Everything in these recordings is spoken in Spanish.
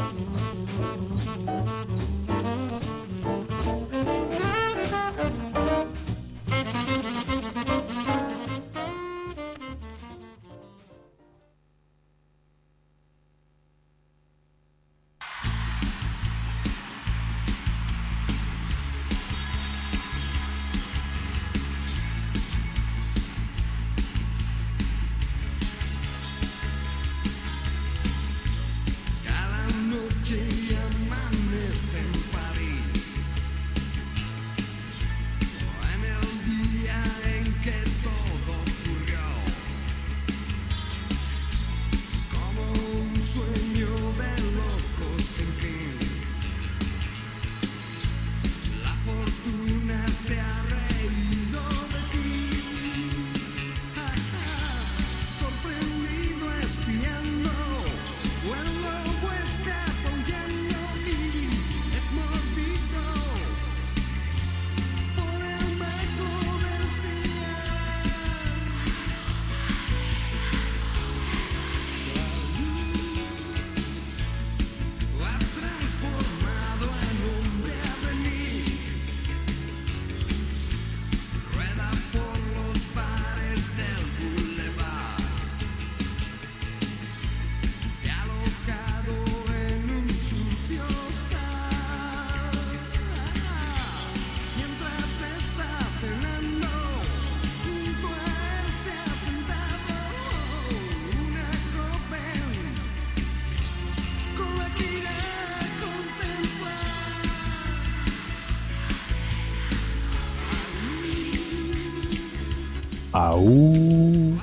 Aú.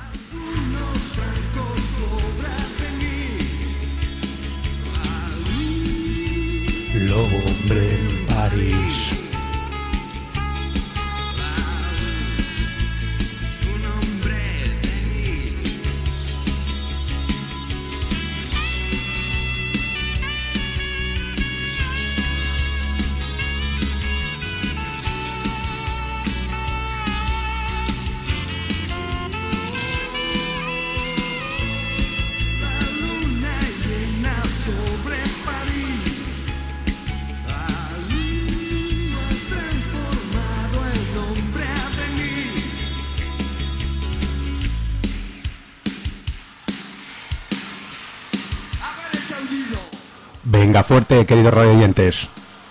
Lobo hombre en París. Venga fuerte, queridos radioyentes.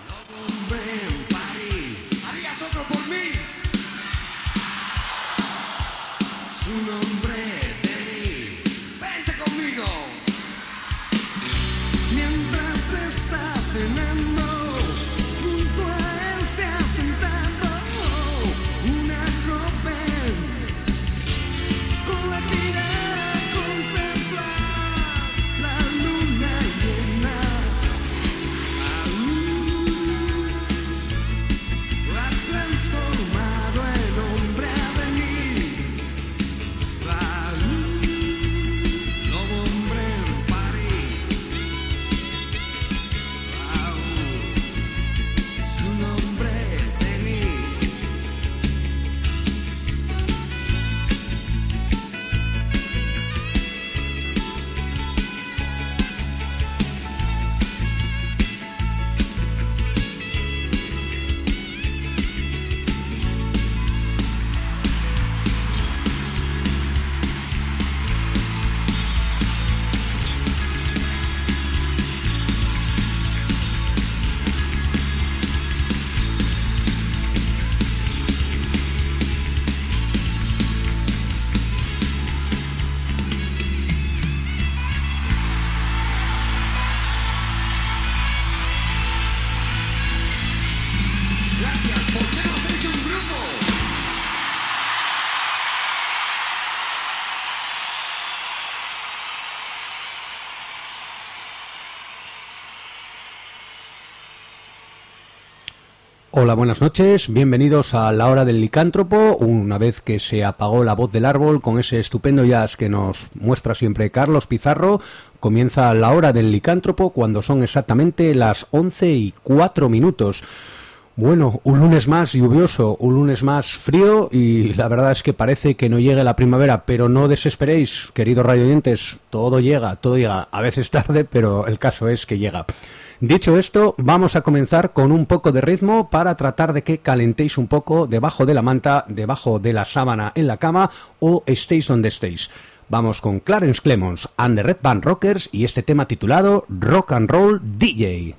Hola, buenas noches, bienvenidos a La Hora del Licántropo, una vez que se apagó la voz del árbol con ese estupendo jazz que nos muestra siempre Carlos Pizarro. Comienza La Hora del Licántropo cuando son exactamente las 11:04. Bueno, un lunes más lluvioso, un lunes más frío y la verdad es que parece que no llegue la primavera, pero no desesperéis, queridos radioyentes, todo llega, a veces tarde, pero el caso es que llega. Dicho esto, vamos a comenzar con un poco de ritmo para tratar de que calentéis un poco debajo de la manta, debajo de la sábana en la cama o estéis donde estéis. Vamos con Clarence Clemons and the Red Band Rockers y este tema titulado Rock and Roll DJ.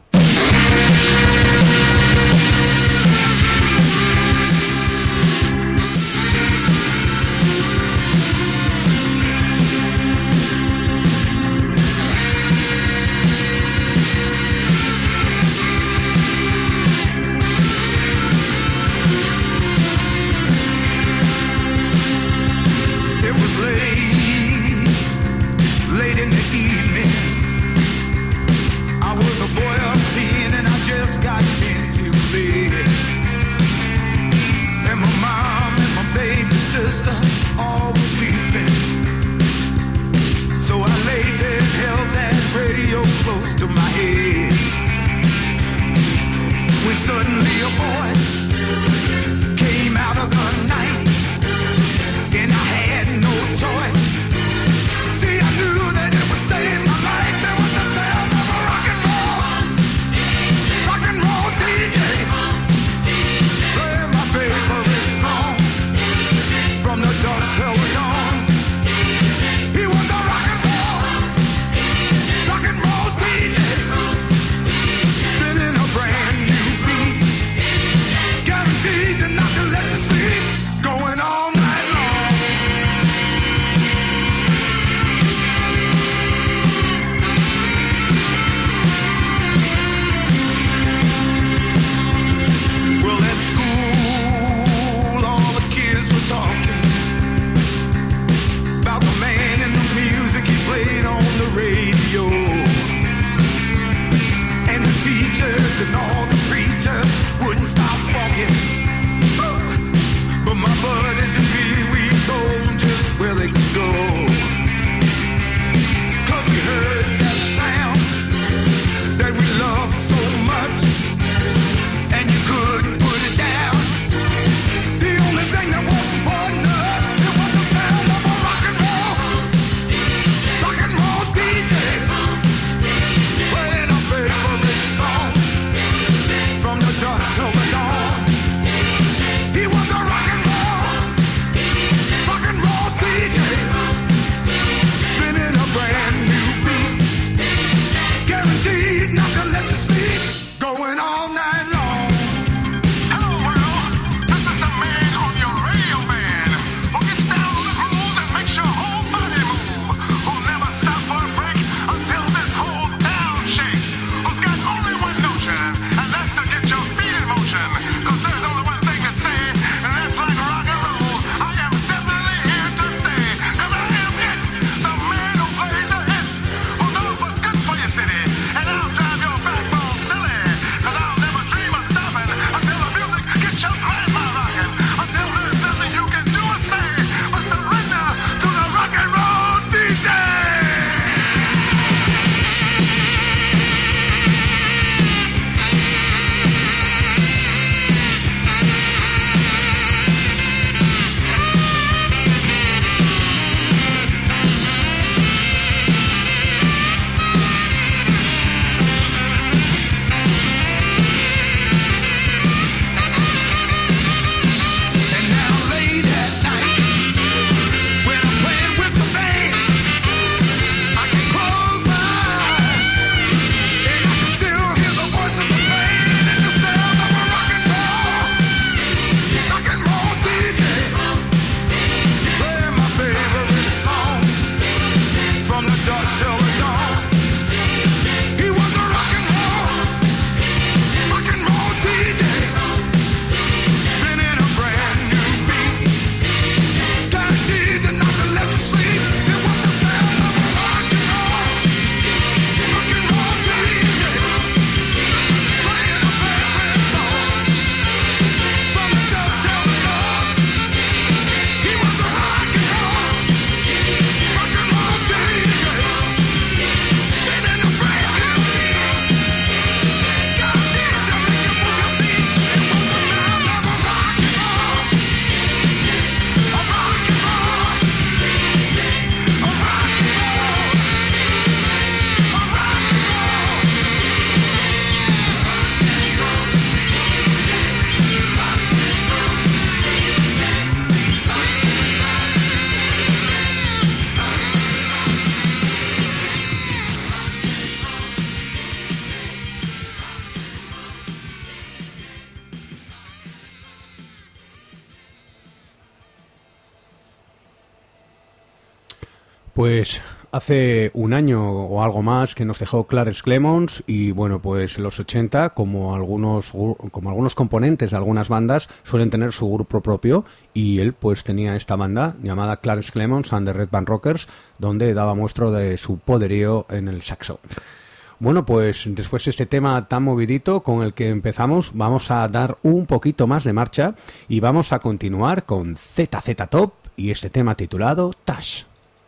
Pues hace un año o algo más que nos dejó Clarence Clemons y bueno, pues los 80, como algunos componentes de algunas bandas, suelen tener su grupo propio y él pues tenía esta banda llamada Clarence Clemons and the Red Band Rockers, donde daba muestra de su poderío en el saxo. Bueno, pues después de este tema tan movidito con el que empezamos, vamos a dar un poquito más de marcha y vamos a continuar con ZZ Top y este tema titulado Tash.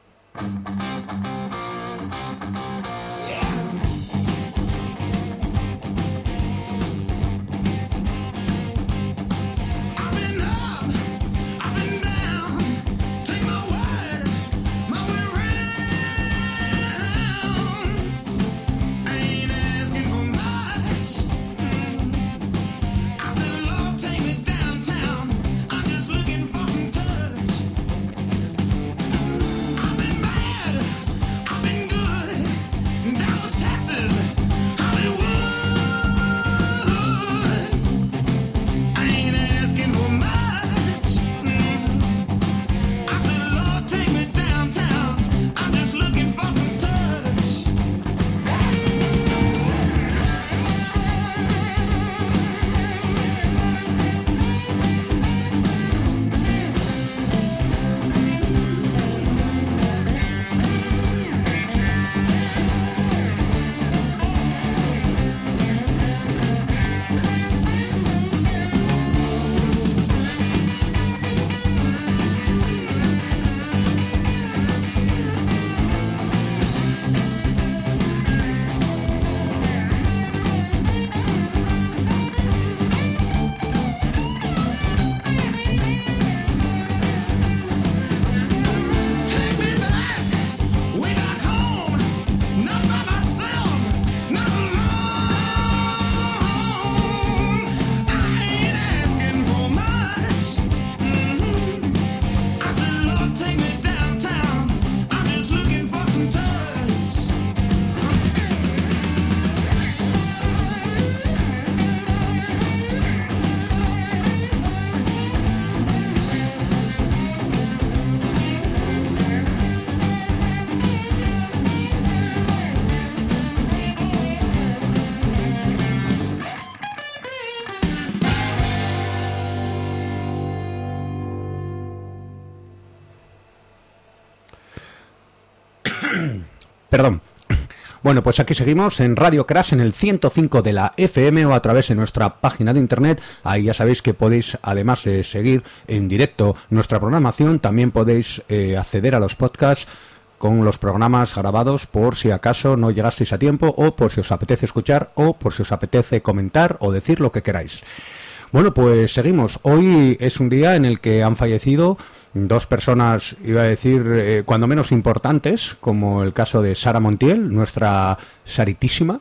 Perdón. Bueno, pues aquí seguimos en Radio Crash en el 105 de la FM o a través de nuestra página de internet. Ahí ya sabéis que podéis, además de seguir en directo nuestra programación, también podéis acceder a los podcasts con los programas grabados por si acaso no llegasteis a tiempo o por si os apetece escuchar o por si os apetece comentar o decir lo que queráis. Bueno, pues seguimos. Hoy es un día en el que han fallecido dos personas, iba a decir, cuando menos importantes, como el caso de Sara Montiel, nuestra Saritísima,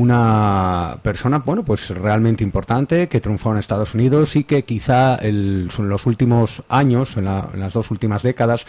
una persona, bueno, pues realmente importante, que triunfó en Estados Unidos y que quizá en los últimos años, en las dos últimas décadas,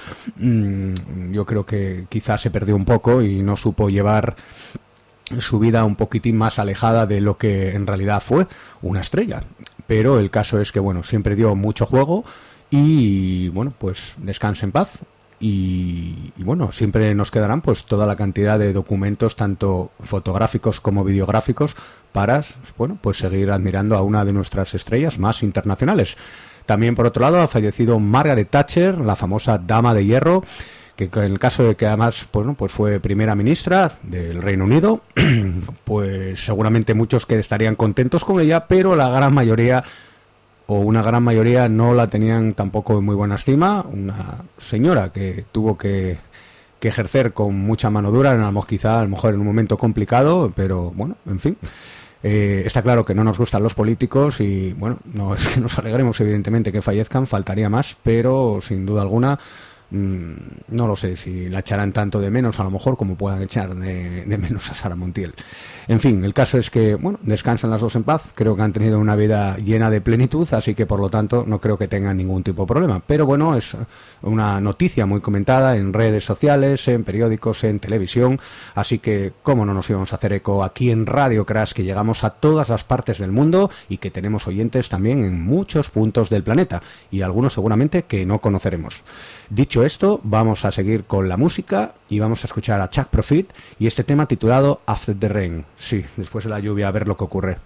yo creo que quizá se perdió un poco y no supo llevar su vida un poquitín más alejada de lo que en realidad fue una estrella. Pero el caso es que, bueno, siempre dio mucho juego y, bueno, pues descanse en paz. Y bueno, siempre nos quedarán pues toda la cantidad de documentos, tanto fotográficos como videográficos, para, bueno, pues seguir admirando a una de nuestras estrellas más internacionales. También, por otro lado, ha fallecido Margaret Thatcher, la famosa Dama de Hierro, que en el caso de que además pues fue primera ministra del Reino Unido, pues seguramente muchos que estarían contentos con ella, pero la gran mayoría o una gran mayoría no la tenían tampoco en muy buena estima. Una señora que tuvo que ejercer con mucha mano dura, quizá a lo mejor en un momento complicado, pero bueno, en fin. Está claro que no nos gustan los políticos y bueno, no es que nos alegremos evidentemente que fallezcan, faltaría más, pero sin duda alguna no lo sé si la echarán tanto de menos a lo mejor como puedan echar de menos a Sara Montiel. En fin, el caso es que, bueno, descansan las dos en paz. Creo que han tenido una vida llena de plenitud, así que por lo tanto no creo que tengan ningún tipo de problema. Pero bueno, es una noticia muy comentada en redes sociales, en periódicos, en televisión, así que cómo no nos íbamos a hacer eco aquí en Radio Crash, que llegamos a todas las partes del mundo y que tenemos oyentes también en muchos puntos del planeta y algunos seguramente que no conoceremos. Dicho Dicho esto, vamos a seguir con la música y vamos a escuchar a Chuck Prophet y este tema titulado After the Rain. Sí, después de la lluvia, a ver lo que ocurre.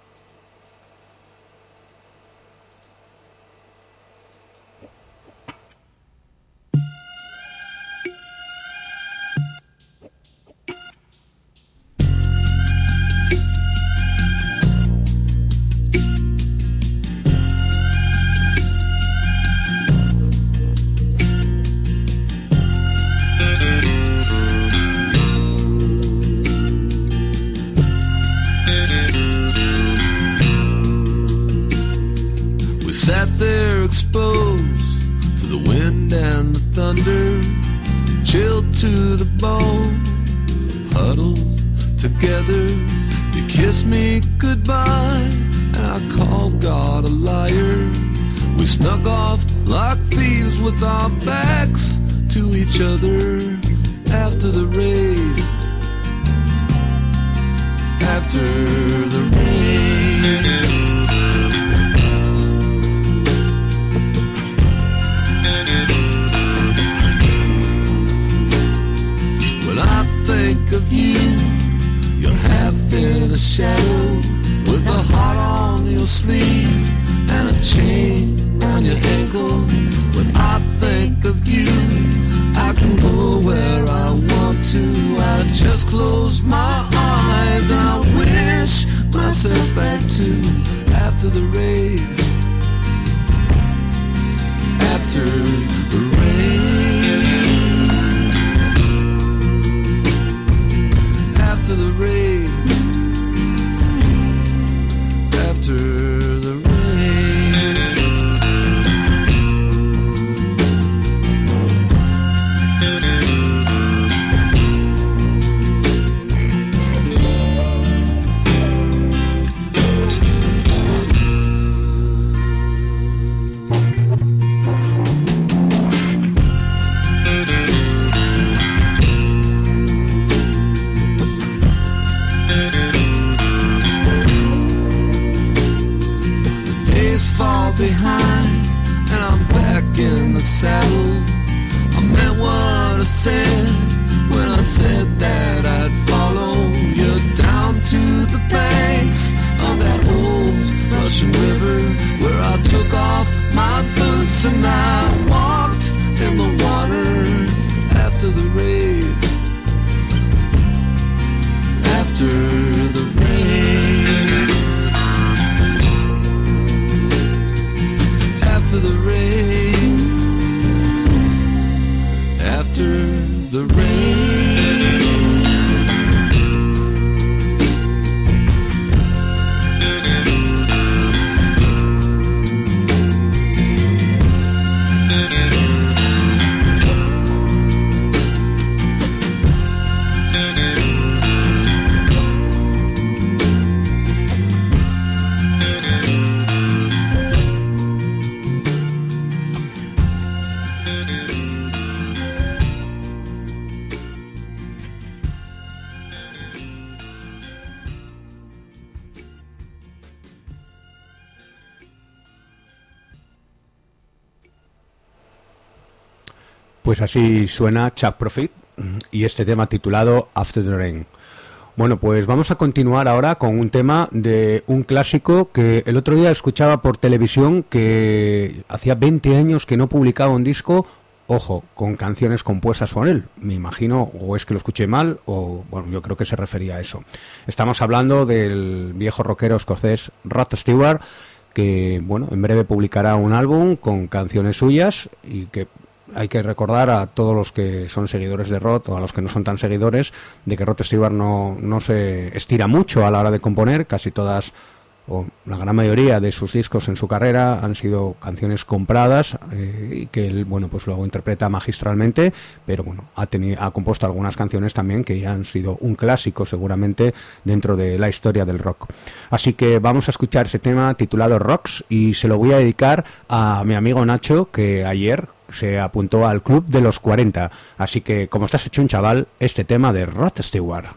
Sat there exposed to the wind and the thunder, chilled to the bone, huddled together. You kissed me goodbye, and I called God a liar. We snuck off like thieves with our backs to each other after the rain. After the rain. Think of you, you're half in a shadow, with a heart on your sleeve and a chain on your ankle. When I think of you, I can go where I want to. I just close my eyes and I wish myself back to after the rain. After the rain. After the rain, after the rain. Fall behind and I'm back in the saddle. I meant what I said when I said that I'd follow you down to the banks of that old Russian river, where I took off my boots and I walked in the water after the rain. After the rain. After the rain, after the rain. Pues así suena Chuck Prophet y este tema titulado After the Rain. Bueno, pues vamos a continuar ahora con un tema de un clásico que el otro día escuchaba por televisión, que hacía 20 años que no publicaba un disco, ojo, con canciones compuestas por él. Me imagino, o es que lo escuché mal, o bueno, yo creo que se refería a eso. Estamos hablando del viejo rockero escocés Rod Stewart, que bueno, en breve publicará un álbum con canciones suyas y que hay que recordar a todos los que son seguidores de Rod o a los que no son tan seguidores de que Rod Stewart no se estira mucho a la hora de componer. Casi todas o la gran mayoría de sus discos en su carrera han sido canciones compradas y que él bueno pues luego interpreta magistralmente, pero bueno ha compuesto algunas canciones también que ya han sido un clásico seguramente dentro de la historia del rock. Así que vamos a escuchar ese tema titulado Rocks y se lo voy a dedicar a mi amigo Nacho, que ayer se apuntó al club de los 40. Así que, como estás hecho un chaval, este tema de Rod Stewart.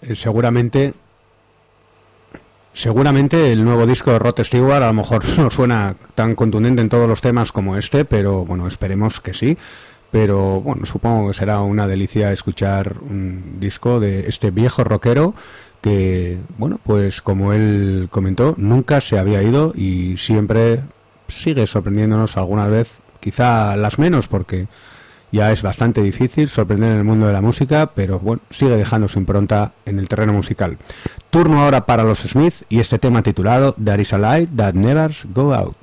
seguramente el nuevo disco de Rod Stewart a lo mejor no suena tan contundente en todos los temas como este, pero bueno, esperemos que sí. Pero bueno, supongo que será una delicia escuchar un disco de este viejo rockero que, bueno, pues como él comentó, nunca se había ido y siempre sigue sorprendiéndonos alguna vez, quizá las menos porque ya es bastante difícil sorprender en el mundo de la música, pero bueno, sigue dejando su impronta en el terreno musical. Turno ahora para los Smith y este tema titulado There is a Light That Never Goes Out.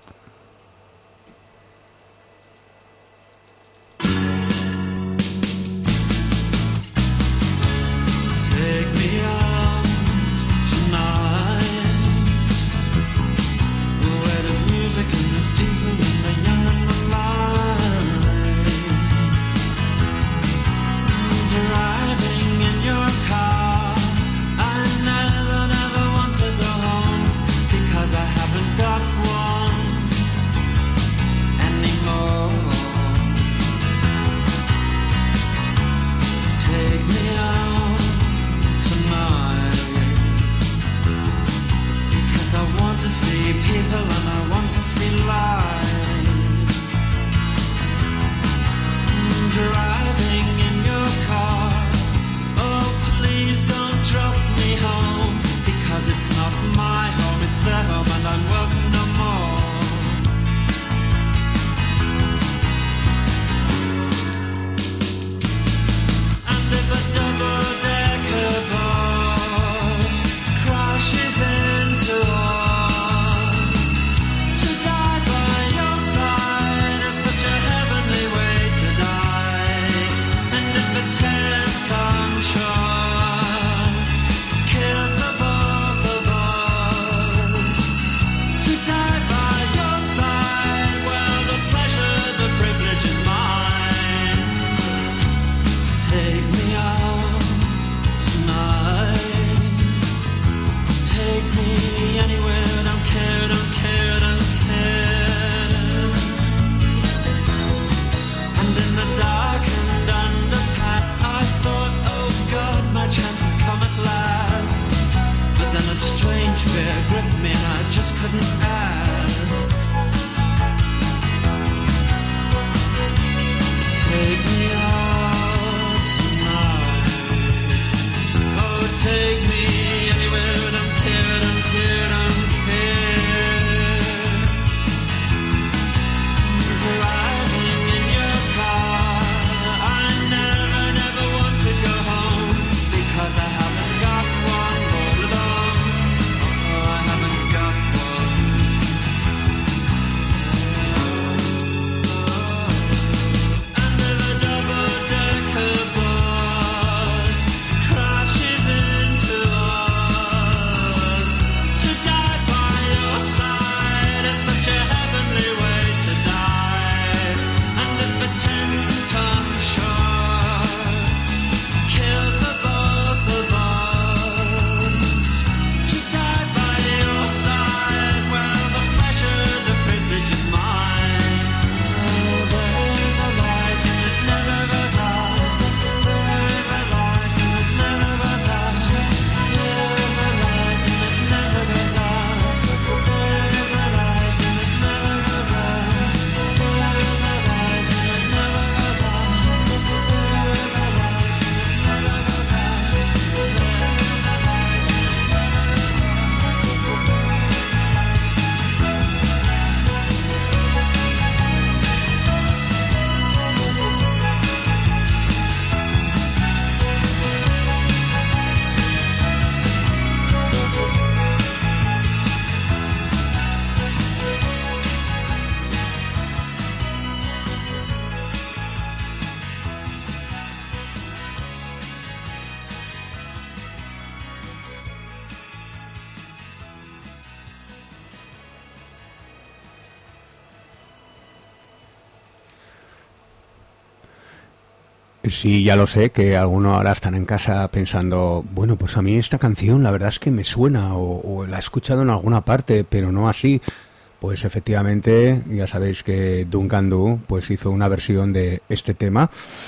Sí, ya lo sé, que algunos ahora están en casa pensando, bueno, pues a mí esta canción la verdad es que me suena o la he escuchado en alguna parte, pero no así. Pues efectivamente, ya sabéis que Duncan Du pues hizo una versión de este tema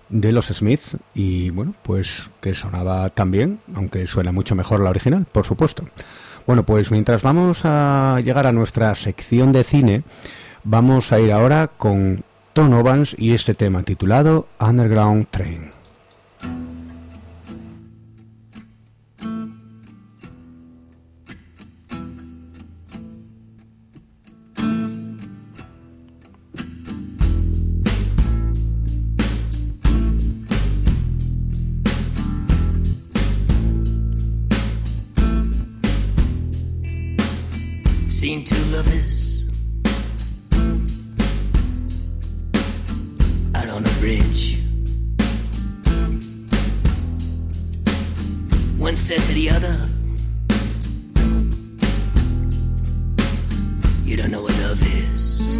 de los Smith y bueno, pues que sonaba tan bien, aunque suena mucho mejor la original, por supuesto. Bueno, pues mientras vamos a llegar a nuestra sección de cine, vamos a ir ahora con Tom Ovens y este tema titulado Underground Train. Seen two lovers out on a bridge. One said to the other, "You don't know what love is."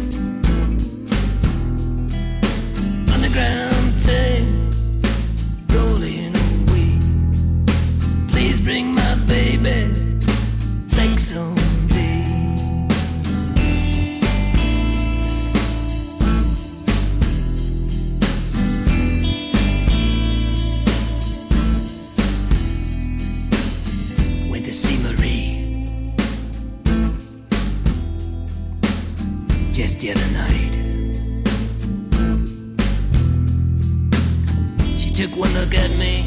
Underground train rolling away. Please bring my baby back someday. Went to see Marie just the other night. She took one look at me,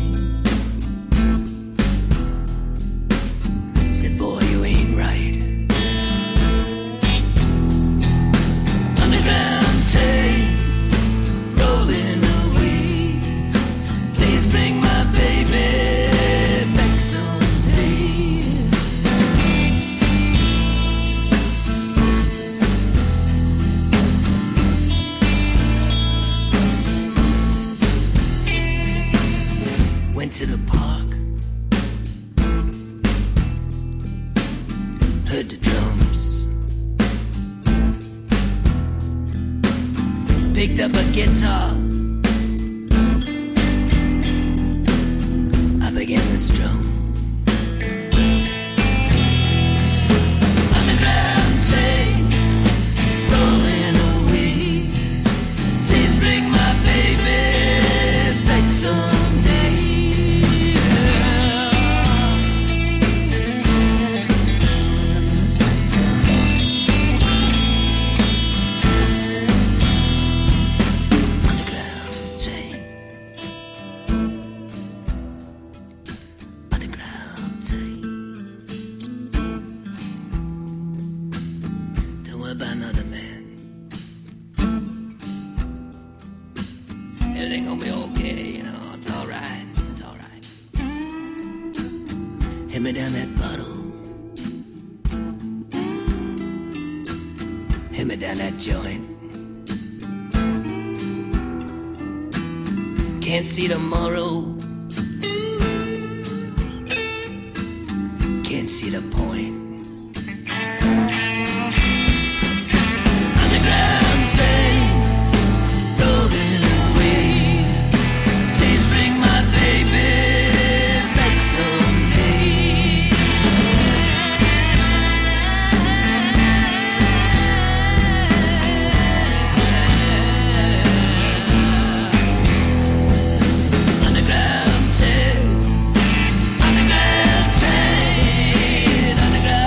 said, "Boy, you ain't right." Underground train rolling away. Please bring my baby back someday. Went to the park, heard the drums, picked up a guitar, I began to strum. Underground train rolling away. Please bring my baby back someday. Hit me down that bottle. Hit me down that joint. Can't see tomorrow. Can't see the point. Underground train rolling away. Please bring my baby back someday. Underground train, underground train, underground.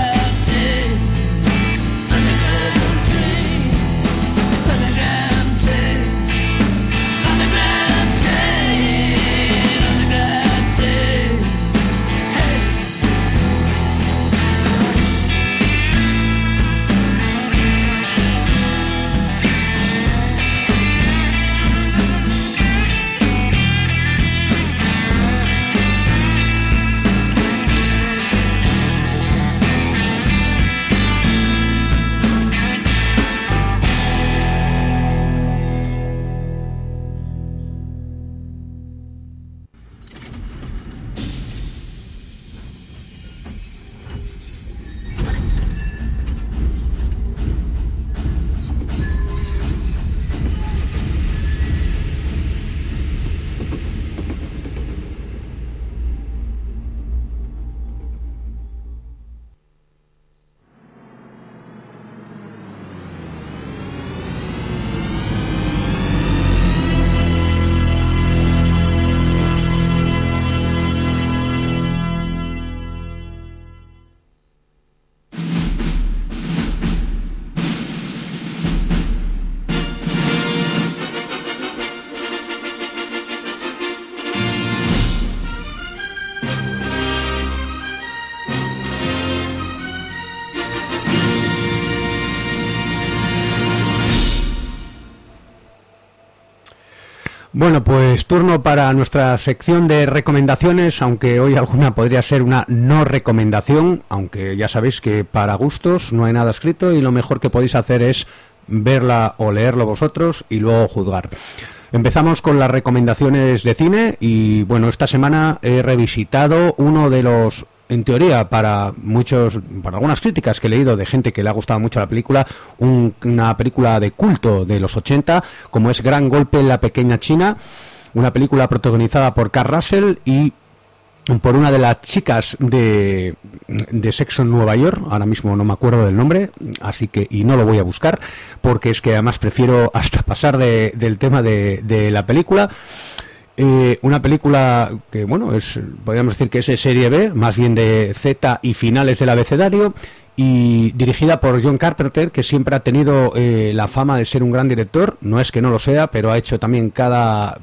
Bueno, pues turno para nuestra sección de recomendaciones, aunque hoy alguna podría ser una no recomendación, aunque ya sabéis que para gustos no hay nada escrito y lo mejor que podéis hacer es verla o leerlo vosotros y luego juzgar. Empezamos con las recomendaciones de cine y bueno, esta semana he revisitado uno de los, en teoría, para algunas críticas que he leído de gente que le ha gustado mucho la película, una película de culto de los 80, como es Gran Golpe en la Pequeña China, una película protagonizada por Kurt Russell y por una de las chicas de Sexo en Nueva York, ahora mismo no me acuerdo del nombre, así que, y no lo voy a buscar, porque es que además prefiero hasta pasar del tema de la película. Una película que, bueno, podríamos decir que es de serie B, más bien de Z y finales del abecedario, y dirigida por John Carpenter, que siempre ha tenido la fama de ser un gran director. No es que no lo sea, pero ha hecho también cada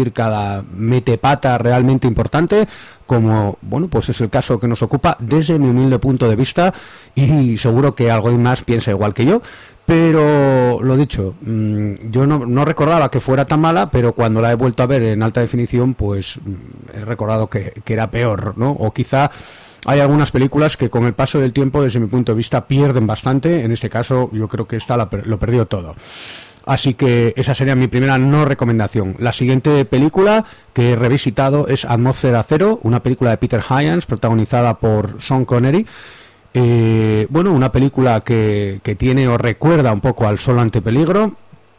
metepata realmente importante, como, bueno, pues es el caso que nos ocupa desde mi humilde punto de vista, y seguro que alguien más piensa igual que yo. Pero lo dicho, yo no recordaba que fuera tan mala, pero cuando la he vuelto a ver en alta definición, pues he recordado que era peor, ¿no? O quizá hay algunas películas que con el paso del tiempo, desde mi punto de vista, pierden bastante. En este caso, yo creo que esta lo perdió todo. Así que esa sería mi primera no recomendación. La siguiente película que he revisitado es Atmósfera Cero, una película de Peter Hyams, protagonizada por Sean Connery. Bueno, una película que tiene o recuerda un poco al Solo ante peligro,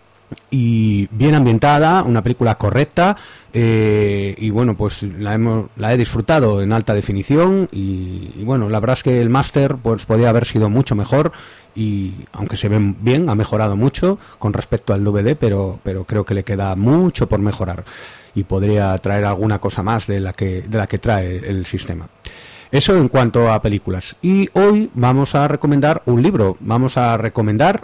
y bien ambientada, una película correcta, y bueno, pues la he disfrutado en alta definición, y bueno, la verdad es que el máster pues podía haber sido mucho mejor, y aunque se ven bien, ha mejorado mucho con respecto al DVD, pero creo que le queda mucho por mejorar y podría traer alguna cosa más de la que trae el sistema. Eso en cuanto a películas. Y hoy vamos a recomendar un libro. Vamos a recomendar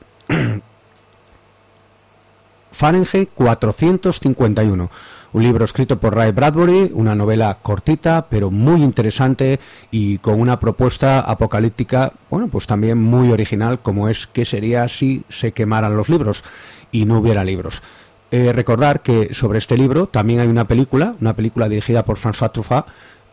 Fahrenheit 451, un libro escrito por Ray Bradbury, una novela cortita pero muy interesante y con una propuesta apocalíptica, bueno, pues también muy original, como es qué sería si se quemaran los libros y no hubiera libros. Recordar que sobre este libro también hay una película dirigida por François Truffaut,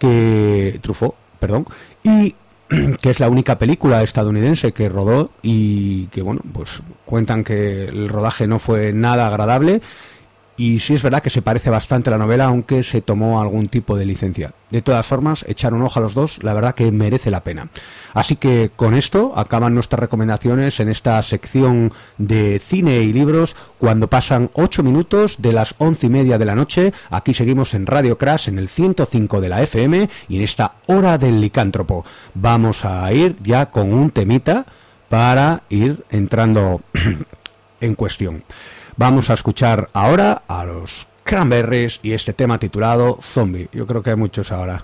y que es la única película estadounidense que rodó, y que, bueno, pues cuentan que el rodaje no fue nada agradable, y sí es verdad que se parece bastante a la novela, aunque se tomó algún tipo de licencia. De todas formas, echar un ojo a los dos, la verdad que merece la pena. Así que con esto acaban nuestras recomendaciones en esta sección de cine y libros, cuando pasan 8 minutos de las 11:30 de la noche. Aquí seguimos en Radio Crash, en el 105 de la FM, y en esta hora del licántropo. Vamos a ir ya con un temita para ir entrando en cuestión. Vamos a escuchar ahora a los Cranberries y este tema titulado Zombie. Yo creo que hay muchos ahora.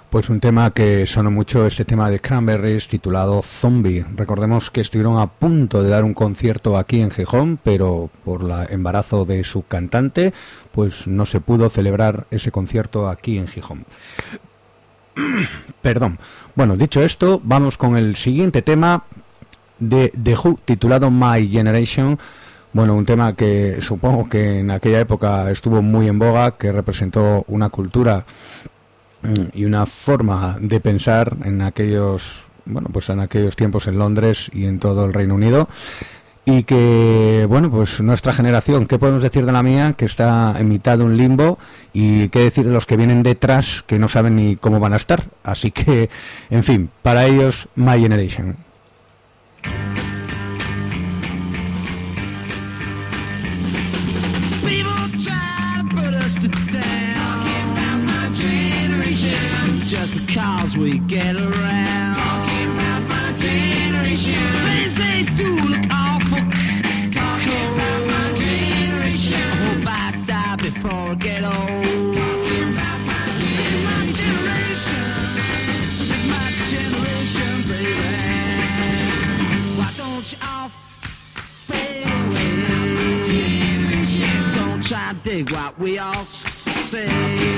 Pues un tema que sonó mucho, este tema de Cranberries titulado Zombie. Recordemos que estuvieron a punto de dar un concierto aquí en Gijón, pero por el embarazo de su cantante, pues no se pudo celebrar ese concierto aquí en Gijón. Perdón. Bueno, dicho esto, vamos con el siguiente tema de The Who, titulado My Generation. Bueno, un tema que supongo que en aquella época estuvo muy en boga, que representó una cultura y una forma de pensar en aquellos, bueno, pues en aquellos tiempos en Londres y en todo el Reino Unido, y que, bueno, pues nuestra generación, ¿qué podemos decir de la mía? Que está en mitad de un limbo, y qué decir de los que vienen detrás, que no saben ni cómo van a estar. Así que, en fin, para ellos, My Generation. Just because we get around talking about my generation, things they do look awful. Talking about my generation, I hope I die before I get old. Talking about my generation, this is my generation, baby. Why don't you all fade away? Generation. Don't try to dig what we all say.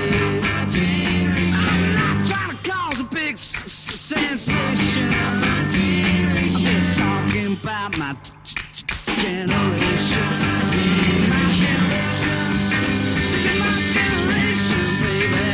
Trying to cause a big sensation. I'm just talking about my generation. My generation. This is my generation, baby.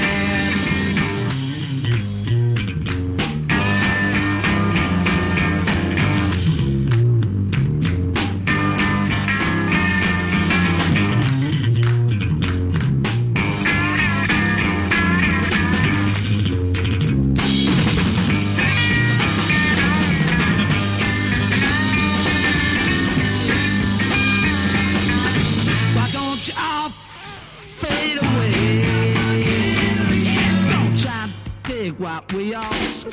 What we all say,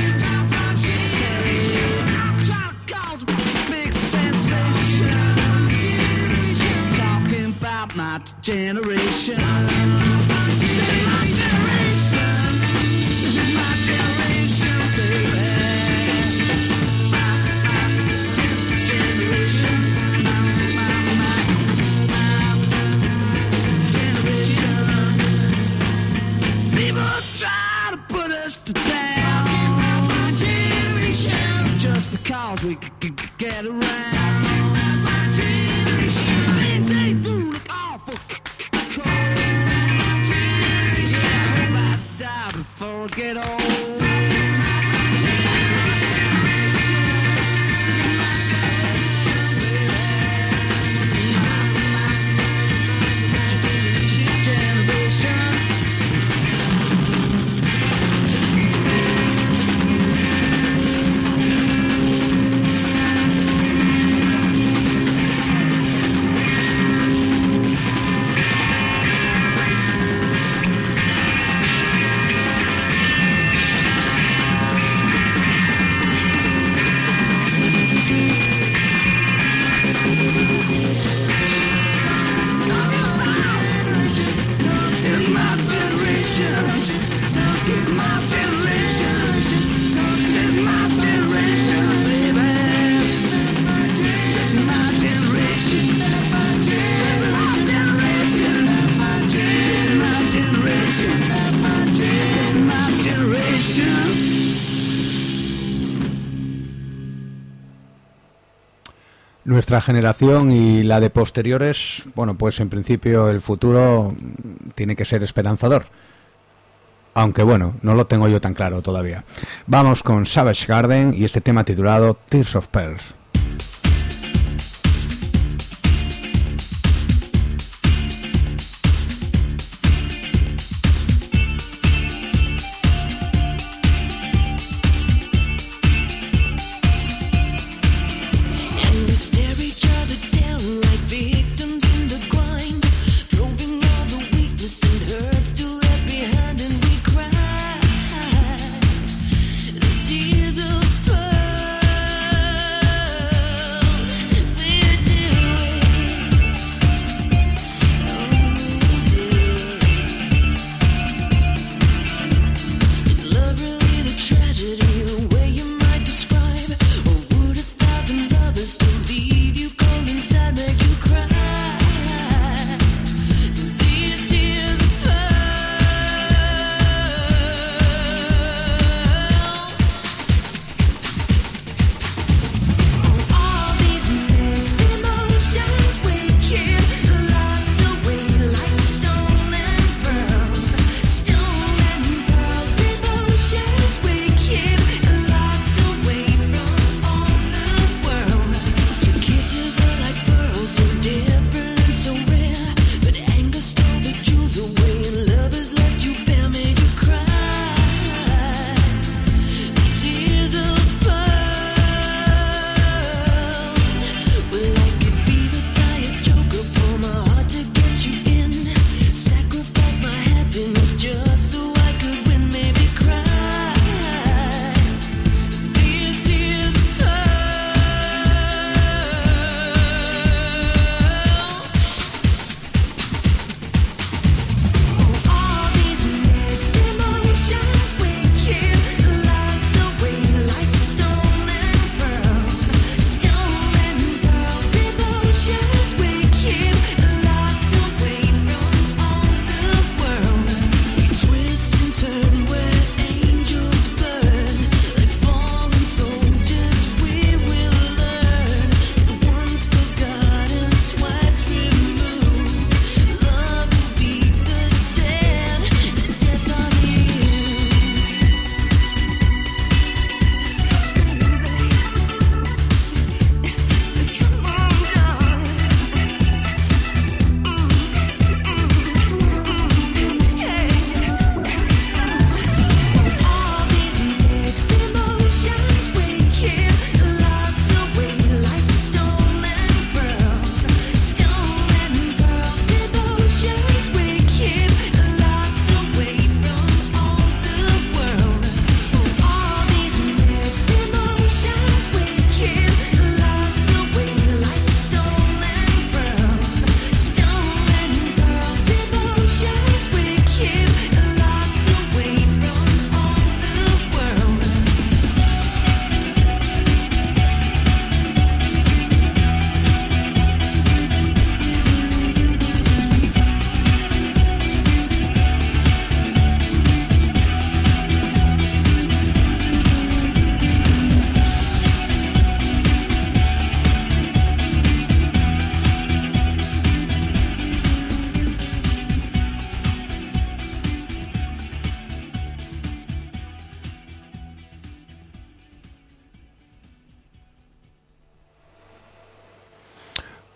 try to cause a big sensation. Just talking about my generation. This is my generation. This is my generation, baby. My generation. My generation. People try to put us to down. My generation. Just because we could get around. My generation. Things they do look awful cold. My generation. I hope I die before I get old. My generation. This is my generation, baby. My generation. Nuestra generación y la de posteriores, bueno, pues en principio el futuro tiene que ser esperanzador. Aunque bueno, no lo tengo yo tan claro todavía. Vamos con Savage Garden y este tema titulado Tears of Pearls. Tears of pearls.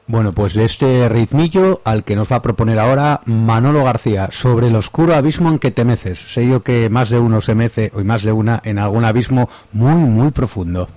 Bueno, pues de este ritmillo al que nos va a proponer ahora Manolo García, sobre el oscuro abismo en que te meces. Sé yo que más de uno se mece, o más de una, en algún abismo muy, muy profundo.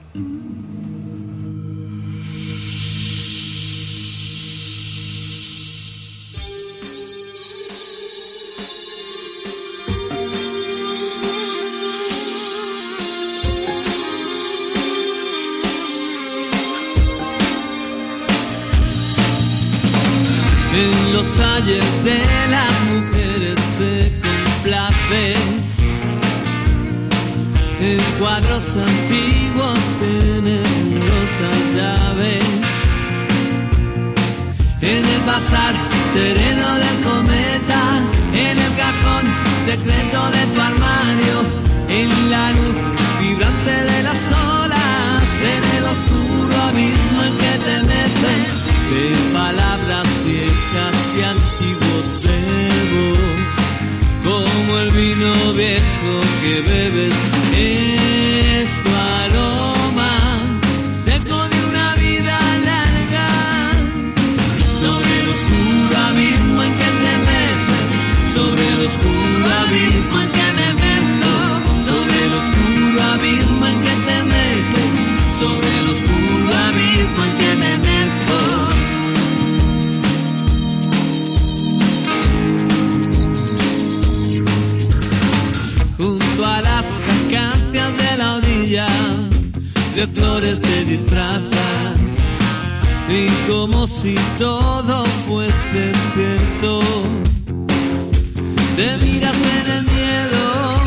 En los talles de las mujeres te complaces, en cuadros antiguos, en hermosas llaves, en el pasar sereno del cometa, en el cajón secreto de tu armario, en la luz vibrante de las olas, en el oscuro abismo en que te meces, de palabras viejas y antiguos verbos, como el vino viejo que bebes, es tu aroma seco de una vida larga, sobre el oscuro abismo en que te metes, sobre el oscuro abismo en que me mezco, sobre el oscuro abismo en que te metes, sobre el oscuro abismo en que me mezco. Junto a las acacias de la orilla, de flores te disfrazas, y como si todo fuese cierto, te miras en el miedo.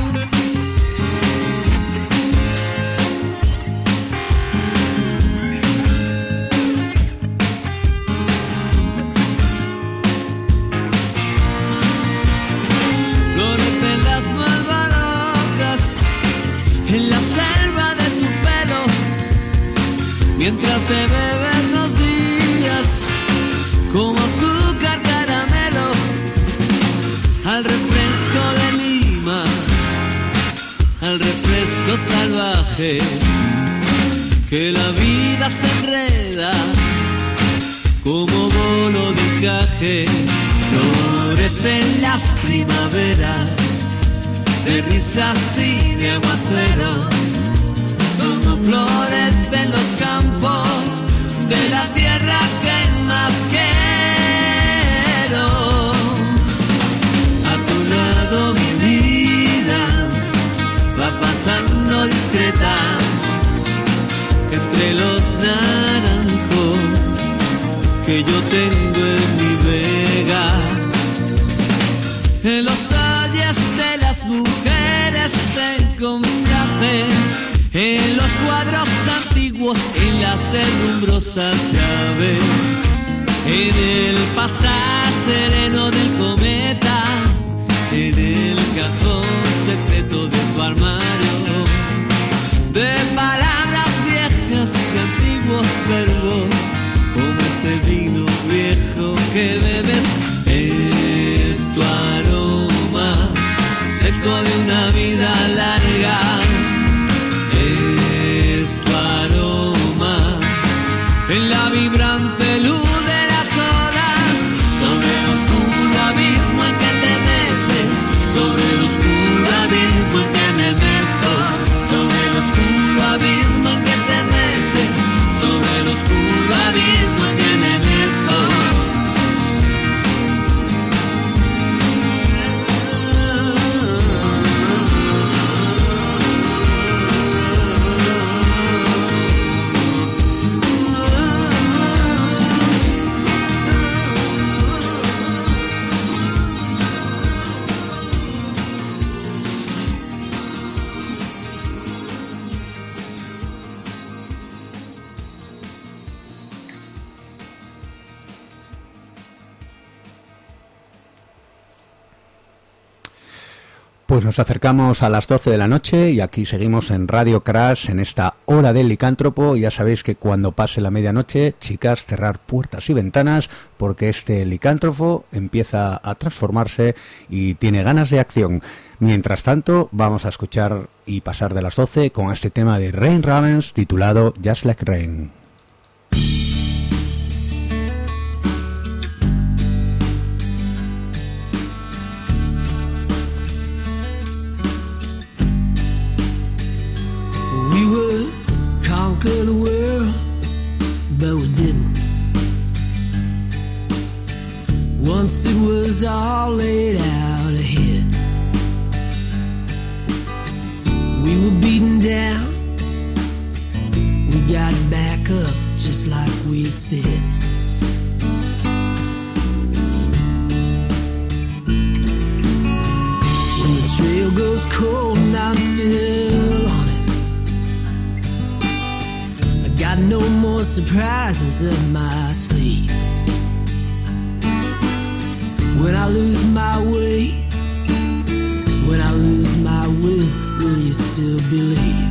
Florecen las malvadas en la selva de tu pelo, mientras te bebes los días como azúcar caramelo, al refresco de Lima, al refresco salvaje, que la vida se enreda como bolo de encaje. Florecen las primaveras de risas y de aguaceros, como florecen los campos de la tierra que más quiero. A tu lado mi vida va pasando discreta entre los naranjos que yo tengo en mi vega. En los talles de las mujeres te complaces, en los cuadros antiguos, en las herrumbrosas llaves, en el pasar sereno del cometa, en el cajón secreto de tu armario, de palabras viejas y antiguos verbos, como ese vino viejo que bebes, es tu aroma seco de una vida larga, es tu aroma en la vibrante luz de las olas, sobre el oscuro abismo en que te metes, sobre el oscuro abismo en que me mezco, sobre el oscuro abismo en que te metes, sobre el oscuro abismo en que me mezco. Pues nos acercamos a las 12 de la noche y aquí seguimos en Radio Crash en esta hora del licántropo. Ya sabéis que cuando pase la medianoche, chicas, cerrar puertas y ventanas porque este licántropo empieza a transformarse y tiene ganas de acción. Mientras tanto, vamos a escuchar y pasar de las 12 con este tema de Rain Ravens titulado Just Like Rain. We were beaten down, we got back up just like we said. When the trail goes cold and I'm still on it, I got no more surprises up my sleeve. When I lose my way, when I lose my will you still believe?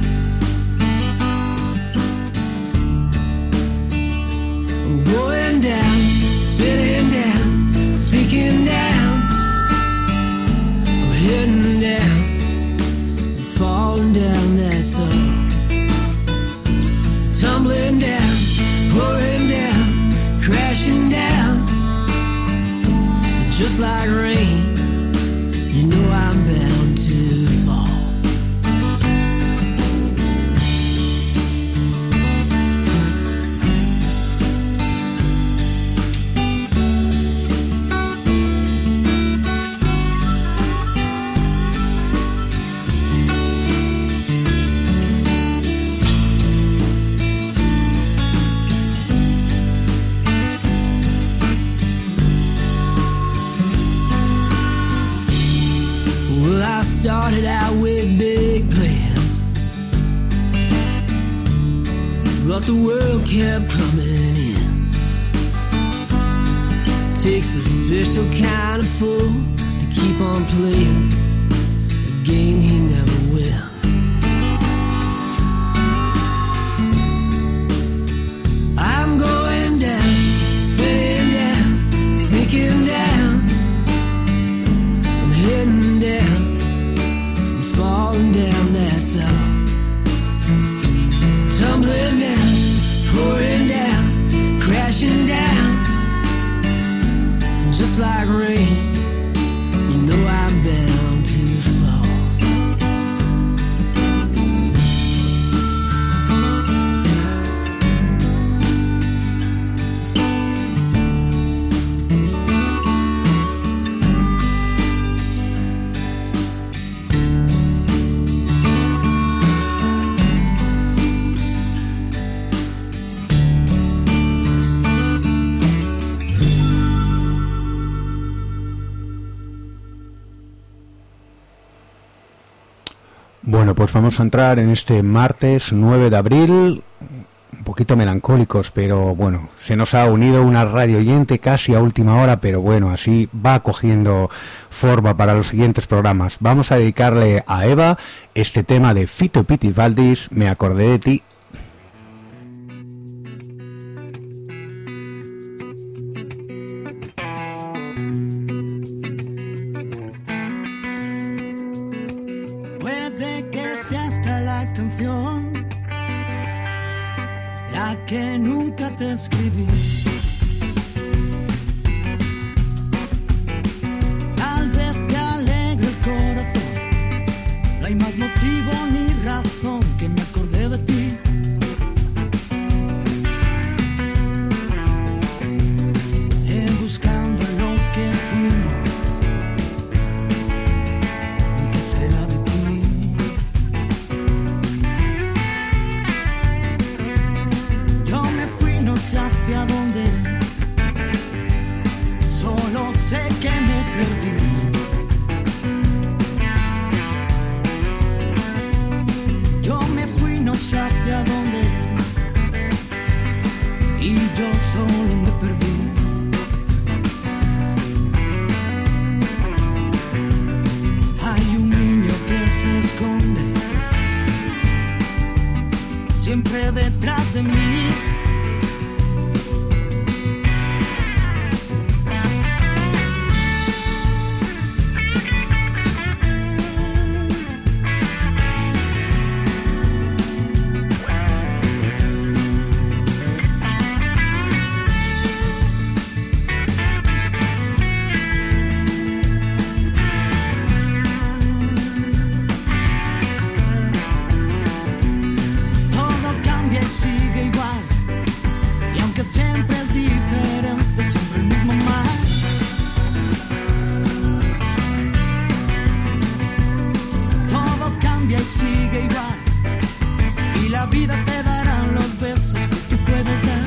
I'm going down, spinning down, sinking down. I'm heading down, falling down, that's all. Tumbling down, pouring down, crashing down. Just like rain, you know I'm bound to fall. Started out with big plans, but the world kept coming in. Takes a special kind of fool to keep on playing a game he never wins. I'm going down, spinning down, sinking down. I'm heading down, falling down, that's all. Tumbling down, pouring down, crashing down. Just like rain, you know I'm bound to fall. Bueno, pues vamos a entrar en este martes 9 de abril, un poquito melancólicos, pero bueno, se nos ha unido una radio oyente casi a última hora, pero bueno, así va cogiendo forma para los siguientes programas. Vamos a dedicarle a Eva este tema de Fito Piti Valdis, Me acordé de ti. Que nunca te escribí. Tal vez te alegre el corazón. No hay más motivo ni razón que me acordé de ti. Buscando lo que fuimos. ¿Qué será de ti? Hacia dónde, solo sé que me perdí. Yo me fui, no sé hacia dónde, y yo solo me perdí. Hay un niño que se esconde siempre detrás de mí. Sí. cambia y sigue igual. Y la vida te dará los besos que tú puedes dar.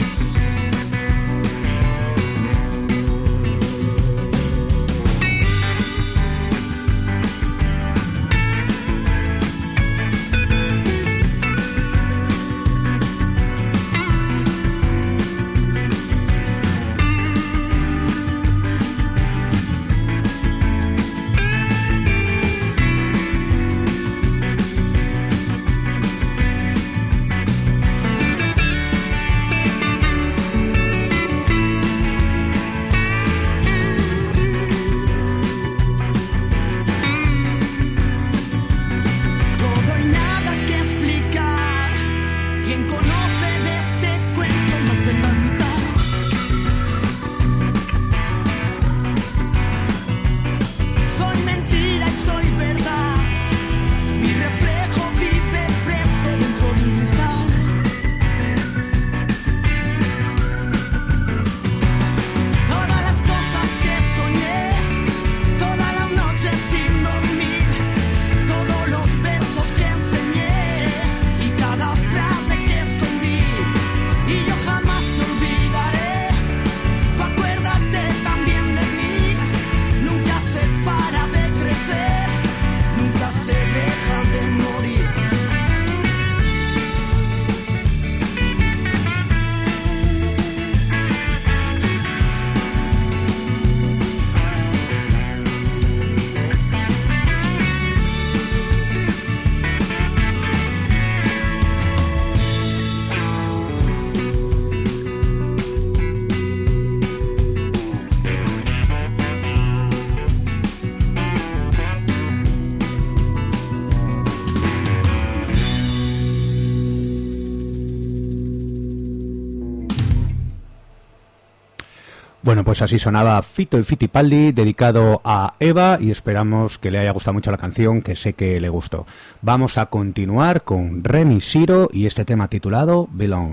Bueno, pues así sonaba Fito y Fitipaldi, dedicado a Eva, y esperamos que le haya gustado mucho la canción, que sé que le gustó. Vamos a continuar con Remy Siro y este tema titulado Belong.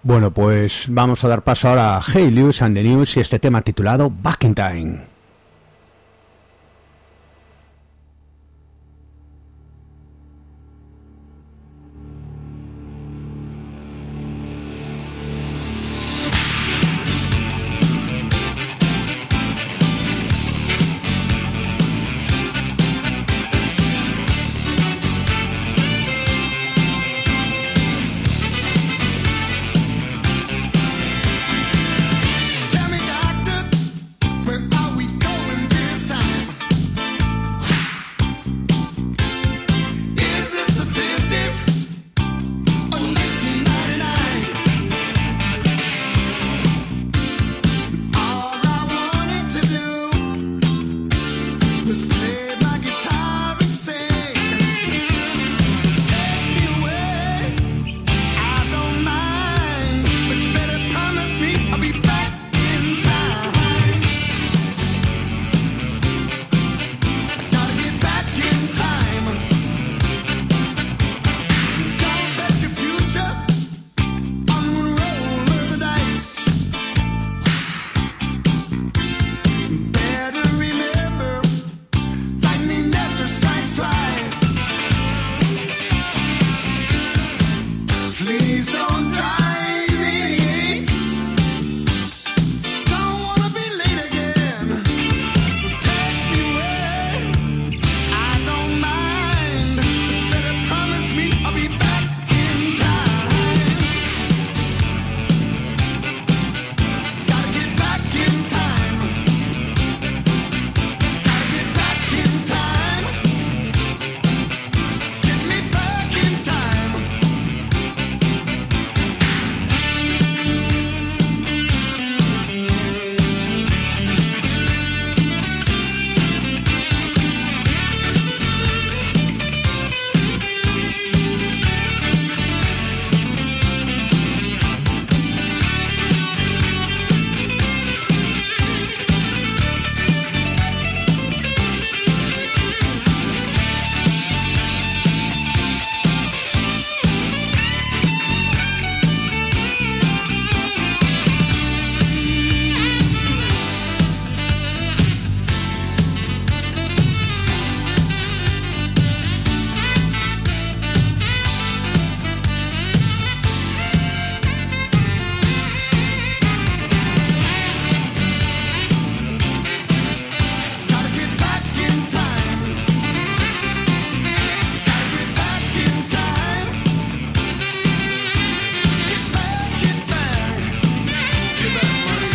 Bueno, pues vamos a dar paso ahora a Hey Lewis and the News y este tema titulado Back in Time. Tell me, doctor, where are we going this time? Is this the 50s or 1999? All I wanted to do was play my guitar and sing. So take me away, I don't mind, but you better promise me I'll be back in time. I gotta get back in time. Don't bet your future on one roll of the dice. Better remember, lightning never strikes twice. Please don't drive me. Don't wanna be late again. So take me away. I don't mind, but you better promise me I'll be back in time. Gotta get back in time. Gotta get back in time. Get me back in time. Gotta get back in time. Gotta get back in time. Get back, get back. Get back, buddy.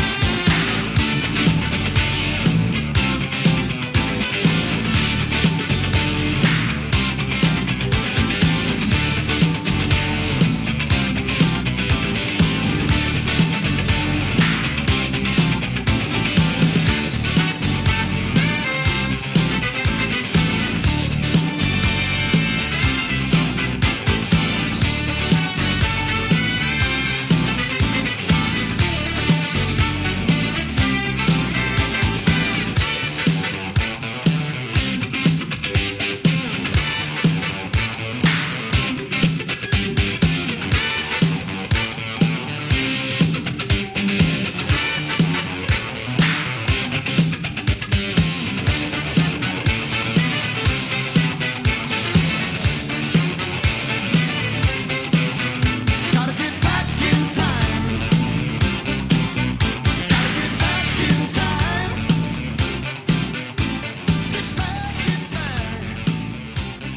Gotta get back in time. Gotta get back in time. Get back, get back.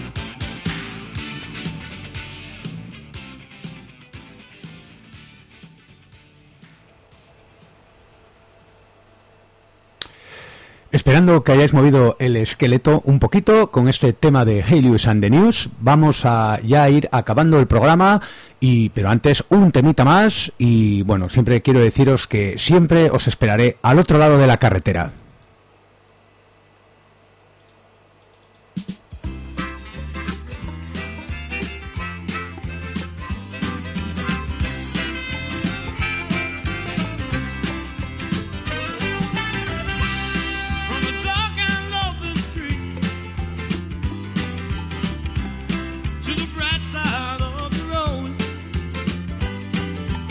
Esperando que hayáis movido el esqueleto un poquito con este tema de Hey Lewis and the News, vamos a ya ir acabando el programa, pero antes un temita más y bueno, siempre quiero deciros que siempre os esperaré al otro lado de la carretera. From the dark end of the street to the bright side of the road,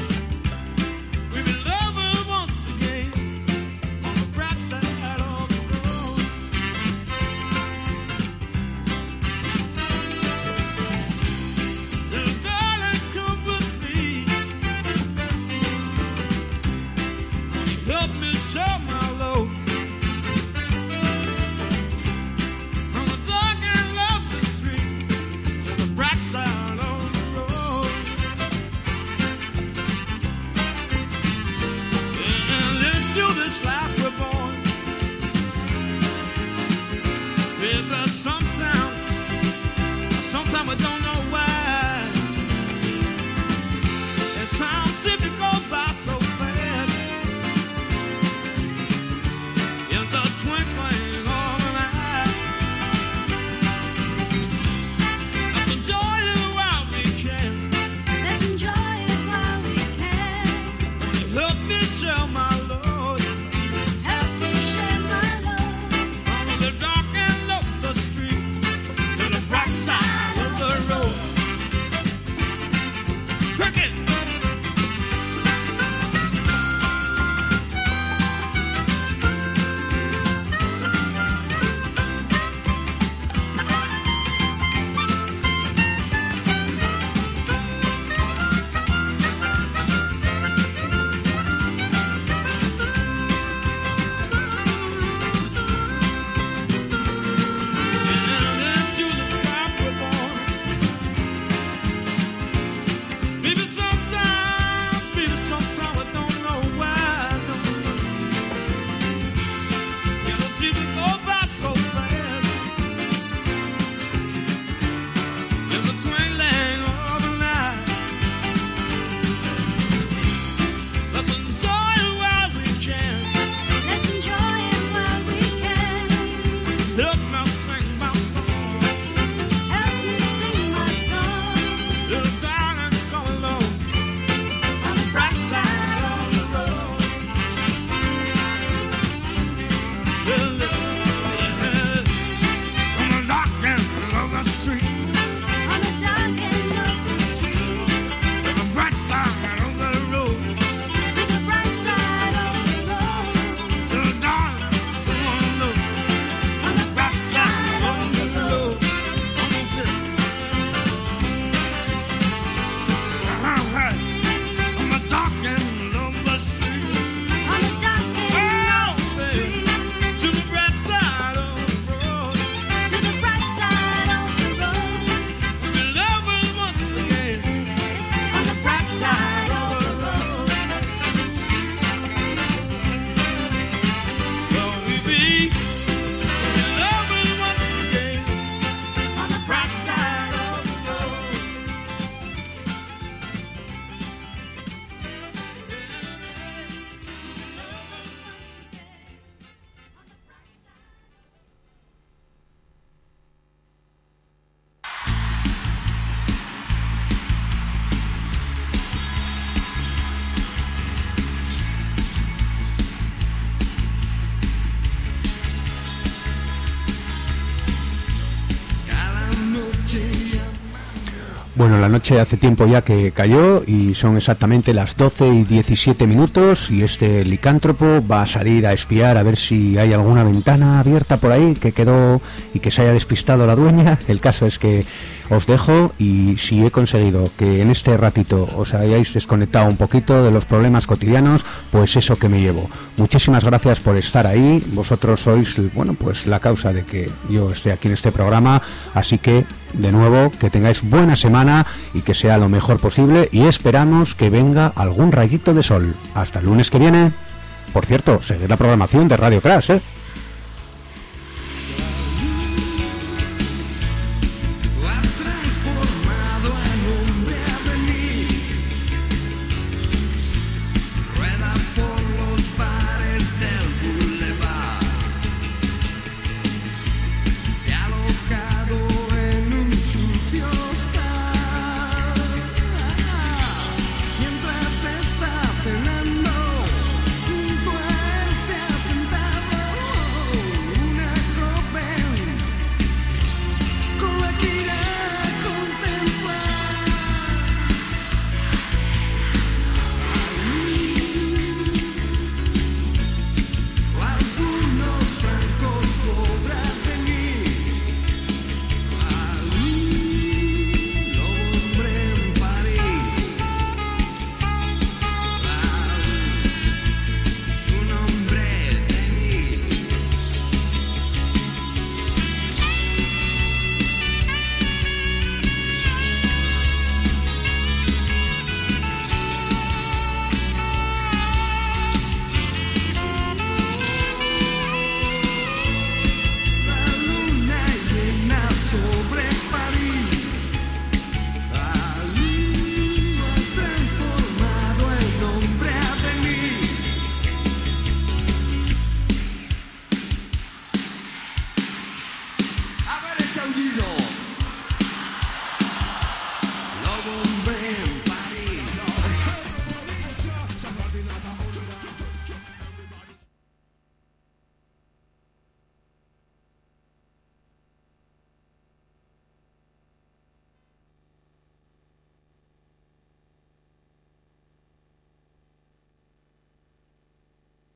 Bueno, la noche hace tiempo ya que cayó y son exactamente las 12:17 y este licántropo va a salir a espiar a ver si hay alguna ventana abierta por ahí que quedó y que se haya despistado la dueña. El caso es que os dejo y si he conseguido que en este ratito os hayáis desconectado un poquito de los problemas cotidianos, pues eso que me llevo. Muchísimas gracias por estar ahí. Vosotros sois, bueno, pues la causa de que yo esté aquí en este programa, así que de nuevo que tengáis buena semana y que sea lo mejor posible y esperamos que venga algún rayito de sol. Hasta el lunes que viene. Por cierto, seguid la programación de Radio Crash, ¿eh?